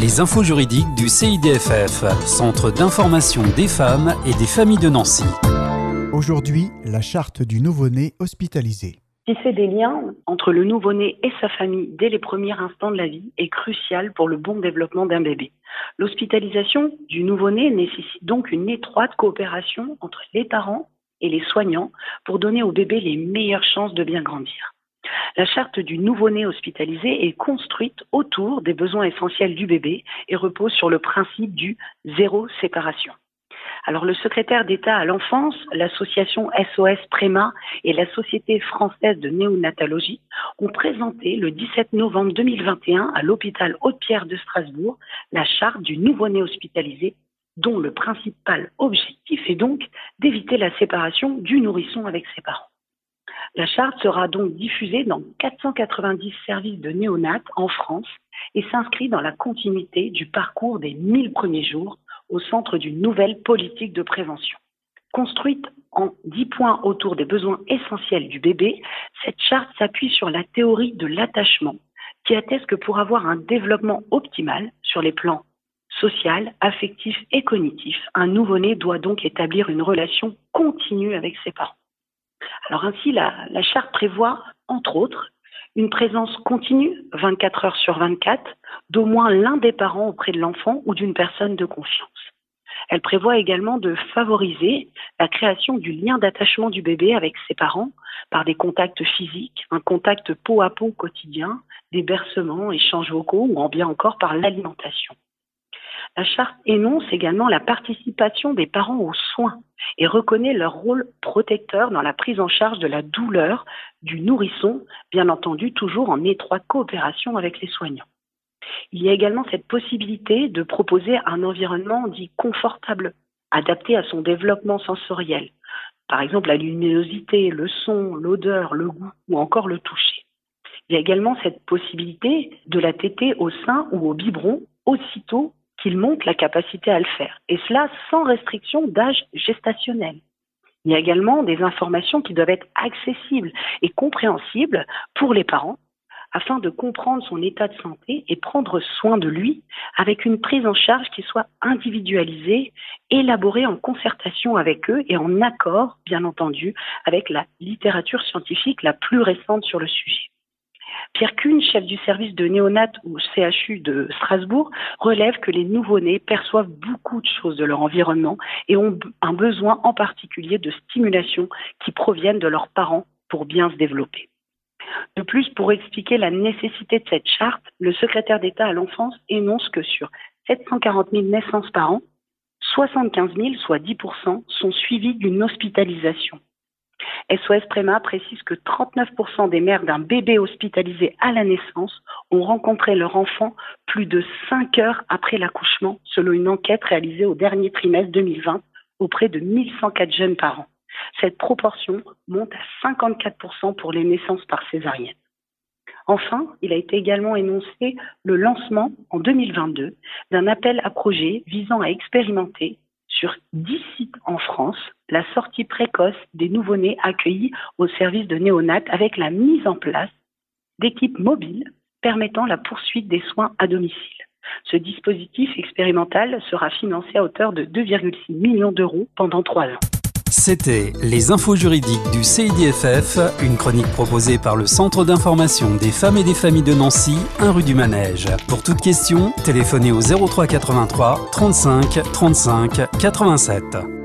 Les infos juridiques du CIDFF, Centre d'information des femmes et des familles de Nancy. Aujourd'hui, la charte du nouveau-né hospitalisé. Tisser des liens entre le nouveau-né et sa famille dès les premiers instants de la vie est crucial pour le bon développement d'un bébé. L'hospitalisation du nouveau-né nécessite donc une étroite coopération entre les parents et les soignants pour donner au bébé les meilleures chances de bien grandir. La charte du nouveau-né hospitalisé est construite autour des besoins essentiels du bébé et repose sur le principe du zéro séparation. Alors, le secrétaire d'État à l'enfance, l'association SOS Préma et la Société française de néonatologie ont présenté le 17 novembre 2021 à l'hôpital Haute-Pierre de Strasbourg la charte du nouveau-né hospitalisé, dont le principal objectif est donc d'éviter la séparation du nourrisson avec ses parents. La charte sera donc diffusée dans 490 services de néonat en France et s'inscrit dans la continuité du parcours des 1000 premiers jours au centre d'une nouvelle politique de prévention. Construite en 10 points autour des besoins essentiels du bébé, cette charte s'appuie sur la théorie de l'attachement, qui atteste que pour avoir un développement optimal sur les plans social, affectif et cognitif, un nouveau-né doit donc établir une relation continue avec ses parents. Alors ainsi, la charte prévoit, entre autres, une présence continue, 24 heures sur 24, d'au moins l'un des parents auprès de l'enfant ou d'une personne de confiance. Elle prévoit également de favoriser la création du lien d'attachement du bébé avec ses parents par des contacts physiques, un contact peau à peau quotidien, des bercements, échanges vocaux ou bien encore par l'alimentation. La charte énonce également la participation des parents aux soins et reconnaît leur rôle protecteur dans la prise en charge de la douleur du nourrisson, bien entendu toujours en étroite coopération avec les soignants. Il y a également cette possibilité de proposer un environnement dit confortable, adapté à son développement sensoriel. Par exemple, la luminosité, le son, l'odeur, le goût ou encore le toucher. Il y a également cette possibilité de la téter au sein ou au biberon aussitôt qu'il montre la capacité à le faire, et cela sans restriction d'âge gestationnel. Il y a également des informations qui doivent être accessibles et compréhensibles pour les parents, afin de comprendre son état de santé et prendre soin de lui avec une prise en charge qui soit individualisée, élaborée en concertation avec eux et en accord, bien entendu, avec la littérature scientifique la plus récente sur le sujet. Pierre Kuhn, chef du service de néonat au CHU de Strasbourg, relève que les nouveau-nés perçoivent beaucoup de choses de leur environnement et ont un besoin en particulier de stimulation qui proviennent de leurs parents pour bien se développer. De plus, pour expliquer la nécessité de cette charte, le secrétaire d'État à l'enfance énonce que sur 740 000 naissances par an, 75 000, soit 10%, sont suivies d'une hospitalisation. SOS Préma précise que 39% des mères d'un bébé hospitalisé à la naissance ont rencontré leur enfant plus de 5 heures après l'accouchement, selon une enquête réalisée au dernier trimestre 2020 auprès de 1104 jeunes parents. Cette proportion monte à 54% pour les naissances par césarienne. Enfin, il a été également énoncé le lancement en 2022 d'un appel à projets visant à expérimenter sur 10 sites en France la sortie précoce des nouveau-nés accueillis au service de néonat avec la mise en place d'équipes mobiles permettant la poursuite des soins à domicile. Ce dispositif expérimental sera financé à hauteur de 2,6 millions d'euros pendant 3 ans. C'était les infos juridiques du CIDFF, une chronique proposée par le Centre d'information des femmes et des familles de Nancy, 1 rue du Manège. Pour toute question, téléphonez au 03 83 35 35 87.